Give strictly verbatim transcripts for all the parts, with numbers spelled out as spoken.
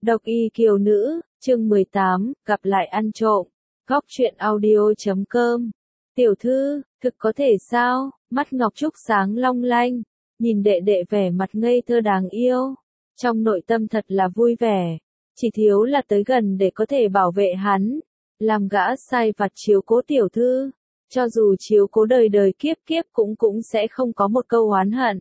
Độc y kiều nữ, chương mười tám, gặp lại ăn trộm. Góc truyện audio chấm com. Tiểu thư, thực có thể sao? Mắt Ngọc Trúc sáng long lanh, nhìn đệ đệ vẻ mặt ngây thơ đáng yêu. Trong nội tâm thật là vui vẻ, chỉ thiếu là tới gần để có thể bảo vệ hắn, làm gã sai vặt chiếu cố tiểu thư. Cho dù chiếu cố đời đời kiếp kiếp cũng cũng sẽ không có một câu oán hận.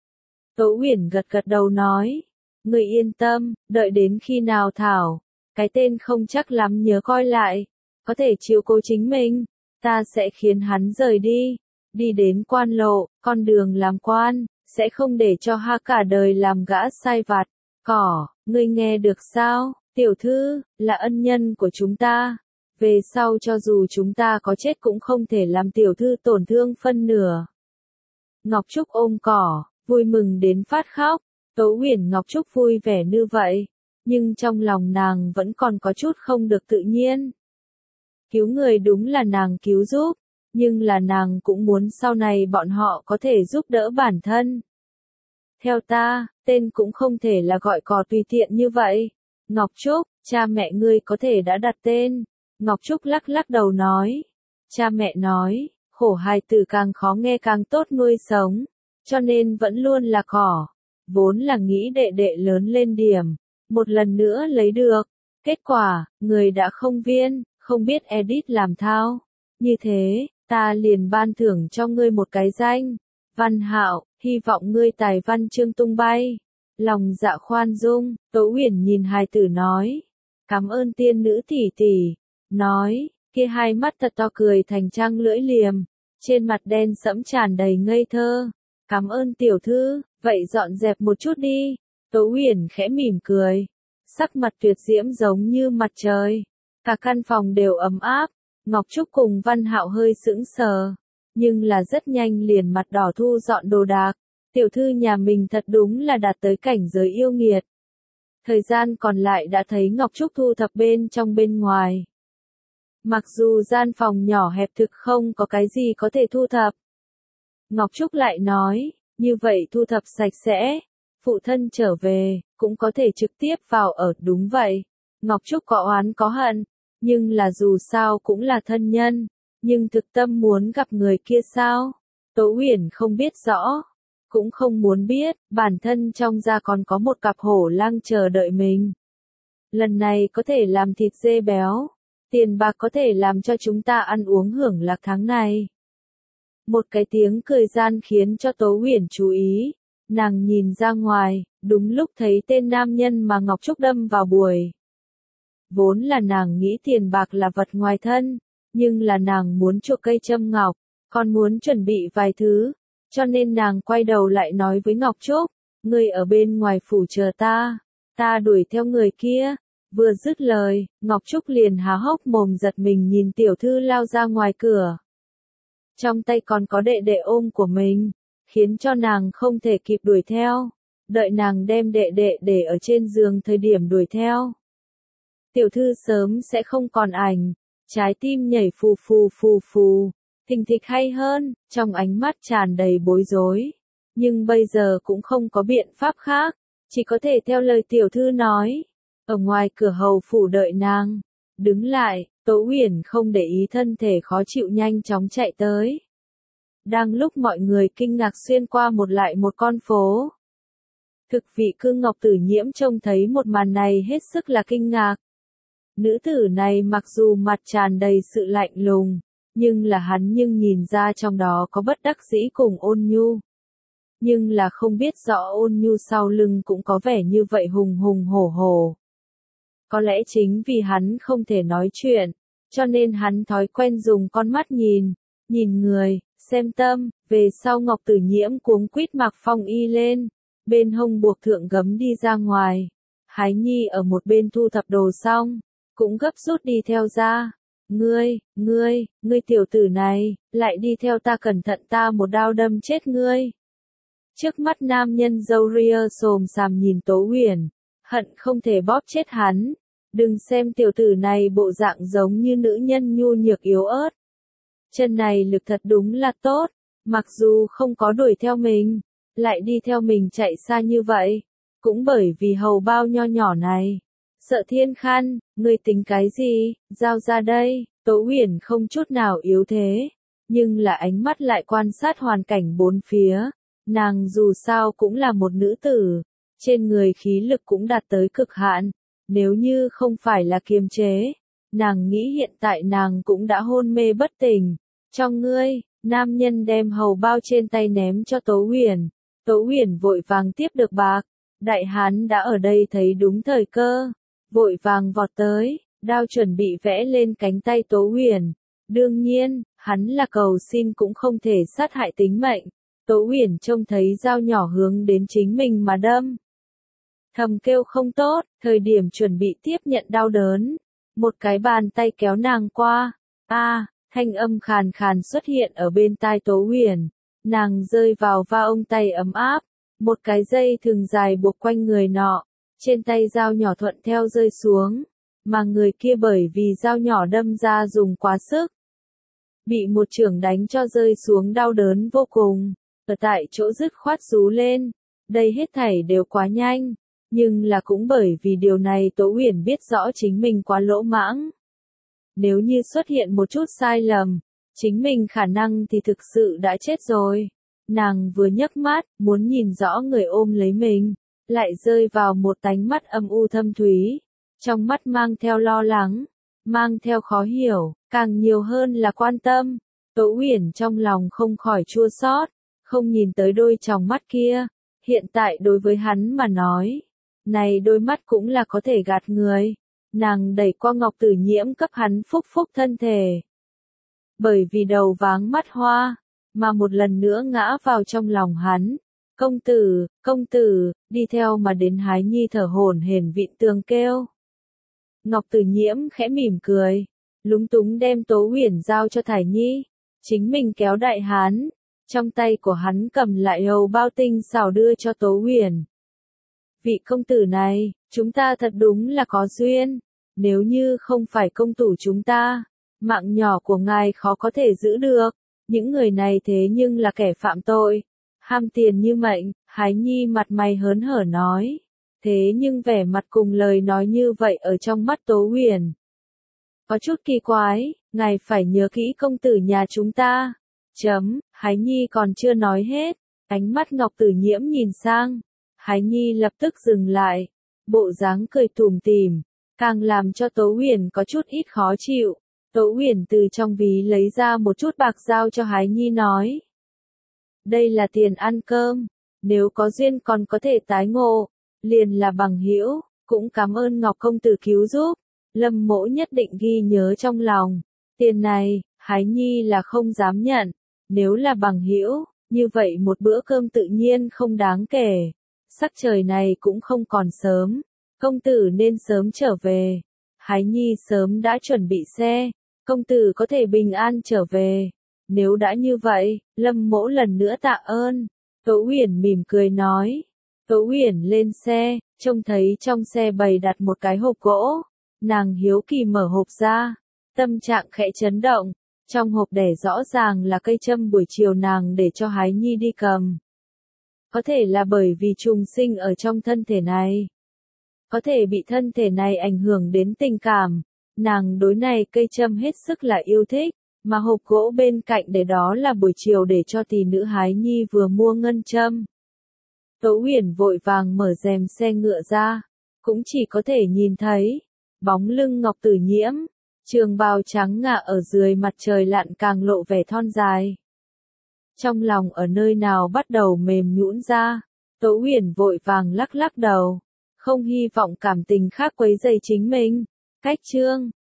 Tố Uyển gật gật đầu nói, người yên tâm, đợi đến khi nào Thảo, cái tên không chắc lắm nhớ coi lại, có thể chiếu cố chính mình, ta sẽ khiến hắn rời đi, đi đến quan lộ, con đường làm quan, sẽ không để cho ha cả đời làm gã sai vặt. Cỏ, ngươi nghe được sao, tiểu thư, là ân nhân của chúng ta. Về sau cho dù chúng ta có chết cũng không thể làm tiểu thư tổn thương phân nửa. Ngọc Trúc ôm cỏ, vui mừng đến phát khóc. Tố Uyển Ngọc Trúc vui vẻ như vậy, nhưng trong lòng nàng vẫn còn có chút không được tự nhiên. Cứu người đúng là nàng cứu giúp, nhưng là nàng cũng muốn sau này bọn họ có thể giúp đỡ bản thân. Theo ta, tên cũng không thể là gọi cỏ tùy tiện như vậy. Ngọc Trúc, cha mẹ ngươi có thể đã đặt tên. Ngọc Trúc lắc lắc đầu nói. Cha mẹ nói, khổ hài tử càng khó nghe càng tốt nuôi sống, cho nên vẫn luôn là cỏ. Vốn là nghĩ đệ đệ lớn lên điểm, một lần nữa lấy được. Kết quả, người đã không viên, không biết edit làm thao. Như thế, ta liền ban thưởng cho ngươi một cái danh. Văn Hạo, hy vọng ngươi tài văn chương tung bay. Lòng dạ khoan dung, Tố Uyển nhìn hài tử nói. Cảm ơn tiên nữ tỷ tỷ. Nói, kia hai mắt thật to cười thành trăng lưỡi liềm. Trên mặt đen sẫm tràn đầy ngây thơ. Cảm ơn tiểu thư, vậy dọn dẹp một chút đi. Tố Uyển khẽ mỉm cười. Sắc mặt tuyệt diễm giống như mặt trời. Cả căn phòng đều ấm áp. Ngọc Trúc cùng Văn Hạo hơi sững sờ. Nhưng là rất nhanh liền mặt đỏ thu dọn đồ đạc. Tiểu thư nhà mình thật đúng là đạt tới cảnh giới yêu nghiệt. Thời gian còn lại đã thấy Ngọc Trúc thu thập bên trong bên ngoài. Mặc dù gian phòng nhỏ hẹp thực không có cái gì có thể thu thập. Ngọc Trúc lại nói, như vậy thu thập sạch sẽ, phụ thân trở về, cũng có thể trực tiếp vào ở. Đúng vậy, Ngọc Trúc có oán có hận, nhưng là dù sao cũng là thân nhân, nhưng thực tâm muốn gặp người kia sao? Tố Uyển không biết rõ, cũng không muốn biết, bản thân trong gia còn có một cặp hổ lang chờ đợi mình. Lần này có thể làm thịt dê béo, tiền bạc có thể làm cho chúng ta ăn uống hưởng lạc tháng này. Một cái tiếng cười gian khiến cho Tố Uyển chú ý, nàng nhìn ra ngoài, đúng lúc thấy tên nam nhân mà Ngọc Trúc đâm vào buổi. Vốn là nàng nghĩ tiền bạc là vật ngoài thân, nhưng là nàng muốn chuộc cây châm ngọc, còn muốn chuẩn bị vài thứ, cho nên nàng quay đầu lại nói với Ngọc Trúc, ngươi ở bên ngoài phủ chờ ta, ta đuổi theo người kia. Vừa dứt lời, Ngọc Trúc liền há hốc mồm giật mình nhìn tiểu thư lao ra ngoài cửa. Trong tay còn có đệ đệ ôm của mình, khiến cho nàng không thể kịp đuổi theo, đợi nàng đem đệ đệ để ở trên giường thời điểm đuổi theo. Tiểu thư sớm sẽ không còn ảnh, trái tim nhảy phù phù phù phù, thình thịch hay hơn, trong ánh mắt tràn đầy bối rối. Nhưng bây giờ cũng không có biện pháp khác, chỉ có thể theo lời tiểu thư nói. Ở ngoài cửa hầu phủ đợi nàng, đứng lại, Tố Uyển không để ý thân thể khó chịu nhanh chóng chạy tới. Đang lúc mọi người kinh ngạc xuyên qua một lại một con phố. Thực vị cương Ngọc Tử Nhiễm trông thấy một màn này hết sức là kinh ngạc. Nữ tử này mặc dù mặt tràn đầy sự lạnh lùng, nhưng là hắn nhưng nhìn ra trong đó có bất đắc dĩ cùng ôn nhu. Nhưng là không biết rõ ôn nhu sau lưng cũng có vẻ như vậy hùng hùng hổ hổ. Có lẽ chính vì hắn không thể nói chuyện, cho nên hắn thói quen dùng con mắt nhìn, nhìn người, xem tâm. Về sau Ngọc Tử Nhiễm cuống quýt mặc phong y lên, bên hông buộc thượng gấm đi ra ngoài. Hái Nhi ở một bên thu thập đồ xong, cũng gấp rút đi theo ra. Ngươi, ngươi, ngươi tiểu tử này, lại đi theo ta, cẩn thận ta một đao đâm chết ngươi. Trước mắt nam nhân râu ria xồm xàm nhìn Tố Uyển, hận không thể bóp chết hắn. Đừng xem tiểu tử này bộ dạng giống như nữ nhân nhu nhược yếu ớt. Chân này lực thật đúng là tốt, mặc dù không có đuổi theo mình, lại đi theo mình chạy xa như vậy, cũng bởi vì hầu bao nho nhỏ này. Sợ Thiên Khăn, ngươi tính cái gì, giao ra đây. Tố Huyền không chút nào yếu thế, nhưng là ánh mắt lại quan sát hoàn cảnh bốn phía. Nàng dù sao cũng là một nữ tử, trên người khí lực cũng đạt tới cực hạn, nếu như không phải là kiềm chế, nàng nghĩ hiện tại nàng cũng đã hôn mê bất tỉnh. Cho ngươi, nam nhân đem hầu bao trên tay ném cho Tố Huyền. Tố Huyền vội vàng tiếp được bạc, đại hán đã ở đây thấy đúng thời cơ, vội vàng vọt tới, đao chuẩn bị vẽ lên cánh tay Tố Huyền. Đương nhiên, hắn là cầu xin cũng không thể sát hại tính mệnh. Tố Huyền trông thấy dao nhỏ hướng đến chính mình mà đâm. Thầm kêu không tốt, thời điểm chuẩn bị tiếp nhận đau đớn. Một cái bàn tay kéo nàng qua. A, à, thanh âm khàn khàn xuất hiện ở bên tai Tố Huyền. Nàng rơi vào va ông tay ấm áp. Một cái dây thừng dài buộc quanh người nọ. Trên tay dao nhỏ thuận theo rơi xuống. Mà người kia bởi vì dao nhỏ đâm ra dùng quá sức. Bị một chưởng đánh cho rơi xuống đau đớn vô cùng. Ở tại chỗ dứt khoát rú lên. Đây hết thảy đều quá nhanh. Nhưng là cũng bởi vì điều này Tố Huyền biết rõ chính mình quá lỗ mãng. Nếu như xuất hiện một chút sai lầm, chính mình khả năng thì thực sự đã chết rồi. Nàng vừa nhấc mắt, muốn nhìn rõ người ôm lấy mình, lại rơi vào một tánh mắt âm u thâm thúy. Trong mắt mang theo lo lắng, mang theo khó hiểu, càng nhiều hơn là quan tâm. Tố Huyền trong lòng không khỏi chua xót, không nhìn tới đôi tròng mắt kia. Hiện tại đối với hắn mà nói, này đôi mắt cũng là có thể gạt người. Nàng đẩy qua Ngọc Tử Nhiễm cấp hắn phúc phúc thân thể. Bởi vì đầu váng mắt hoa, mà một lần nữa ngã vào trong lòng hắn. Công tử, công tử, đi theo mà đến Hái Nhi thở hổn hển vịn tường kêu. Ngọc Tử Nhiễm khẽ mỉm cười, lúng túng đem Tố Huyền giao cho Thải Nhi. Chính mình kéo đại hán, trong tay của hắn cầm lại hầu bao tinh xảo đưa cho Tố Huyền. Vị công tử này, chúng ta thật đúng là có duyên. Nếu như không phải công tử chúng ta, mạng nhỏ của ngài khó có thể giữ được. Những người này thế nhưng là kẻ phạm tội, ham tiền như mệnh. Hái Nhi mặt mày hớn hở nói. Thế nhưng vẻ mặt cùng lời nói như vậy ở trong mắt Tố Huyền có chút kỳ quái. Ngài phải nhớ kỹ công tử nhà chúng ta. Chấm, Hái Nhi còn chưa nói hết, ánh mắt Ngọc Tử Nhiễm nhìn sang. Hái Nhi lập tức dừng lại, bộ dáng cười tủm tỉm, càng làm cho Tố Huyền có chút ít khó chịu. Tố Huyền từ trong ví lấy ra một chút bạc giao cho Hái Nhi nói. Đây là tiền ăn cơm, nếu có duyên còn có thể tái ngộ, liền là bằng hữu, cũng cảm ơn Ngọc công tử cứu giúp. Lâm Mỗ nhất định ghi nhớ trong lòng. Tiền này, Hái Nhi là không dám nhận, nếu là bằng hữu, như vậy một bữa cơm tự nhiên không đáng kể. Sắc trời này cũng không còn sớm, công tử nên sớm trở về. Hái Nhi sớm đã chuẩn bị xe, công tử có thể bình an trở về. Nếu đã như vậy, Lâm Mỗ lần nữa tạ ơn. Tố Huyền mỉm cười nói. Tố Huyền lên xe, trông thấy trong xe bày đặt một cái hộp gỗ. Nàng hiếu kỳ mở hộp ra, tâm trạng khẽ chấn động. Trong hộp để rõ ràng là cây châm buổi chiều nàng để cho Hái Nhi đi cầm. Có thể là bởi vì trùng sinh ở trong thân thể này. Có thể bị thân thể này ảnh hưởng đến tình cảm. Nàng đối này cây châm hết sức là yêu thích. Mà hộp gỗ bên cạnh để đó là buổi chiều để cho tỷ nữ Hái Nhi vừa mua ngân châm. Tố Huyền vội vàng mở rèm xe ngựa ra. Cũng chỉ có thể nhìn thấy bóng lưng Ngọc Tử Nhiễm. Trường bào trắng ngà ở dưới mặt trời lặn càng lộ vẻ thon dài. Trong lòng ở nơi nào bắt đầu mềm nhũn ra. Tố Huyền vội vàng lắc lắc đầu. Không hy vọng cảm tình khác quấy rầy chính mình. Cách chương